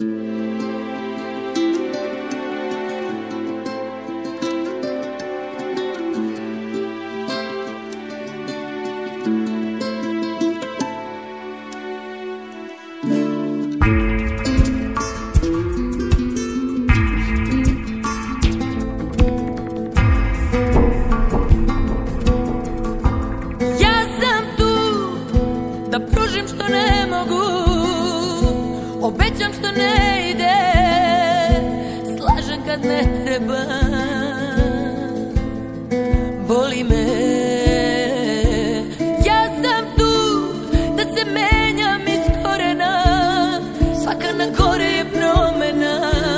Obećam što ne ide, slažem kad ne treba. Boli me, ja sam tu da se menjam iz korena. Svaka na gore je promena.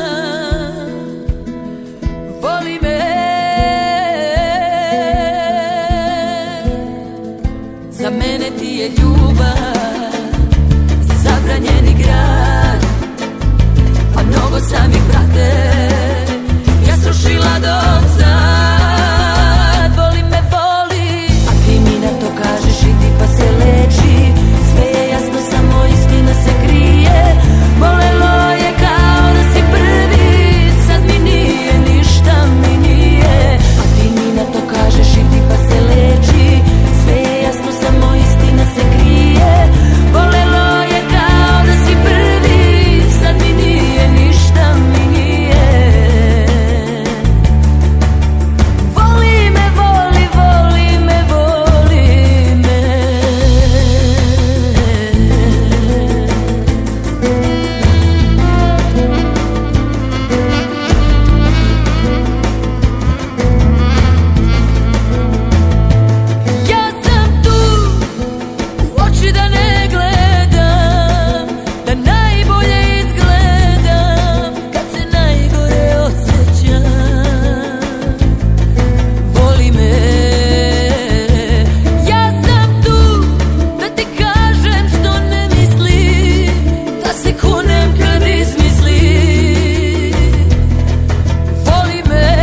Boli me, za mene ti je ljubav zabranjeni grad, a mnogo samih brate ja srušila do sad. Voli me, voli, a ti mi na to kažeš idi pa se leči. Sve je jasno, samo istina se krije. Bolelo je kao da si prvi, sad mi nije, ništa mi nije. A ti mi na to kažeš idi pa se leči. Sve je jasno, samo istina se krije. Bolelo je kao da si prvi, sad mi nije, ništa mi nije. Voli me, voli, voli me, voli me. Ja sam tu, u oči da ne gledam, da najbolje izgledam kad se najgore osjećam. Voli me, ja sam tu da ti kažem što ne mislim, da se kunem kad izmislim. Voli me,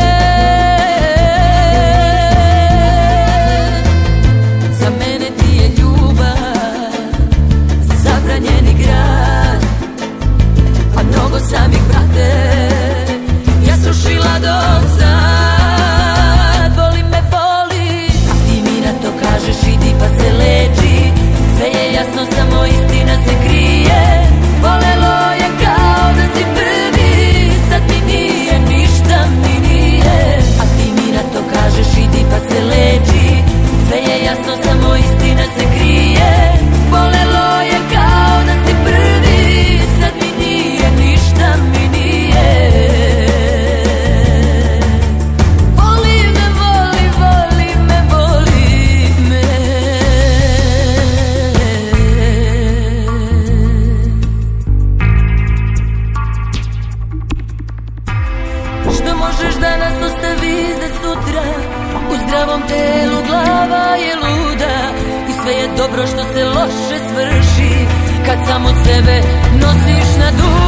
za mene ti je ljubav zabranjeni grad, a mnogo samih brate ja srušila do sad. Voli me, voli, a ti mi na to kažeš idi pa se leči. Sve je jasno, samo istina se krije. Volelo je kao da si prvi, sad mi nije, ništa mi nije. A ti mi na to kažeš idi pa se leči. Sve je jasno, samo istina se krije. Volelo je kao da si prvi, sad mi nije, ništa mi nije. Voli me, voli, voli me, voli me. Što možeš danas ostavi za sutra, u zdravom telu glava je luda. I sve je dobro što se loše svrši, kad samo sebe nosiš na duši.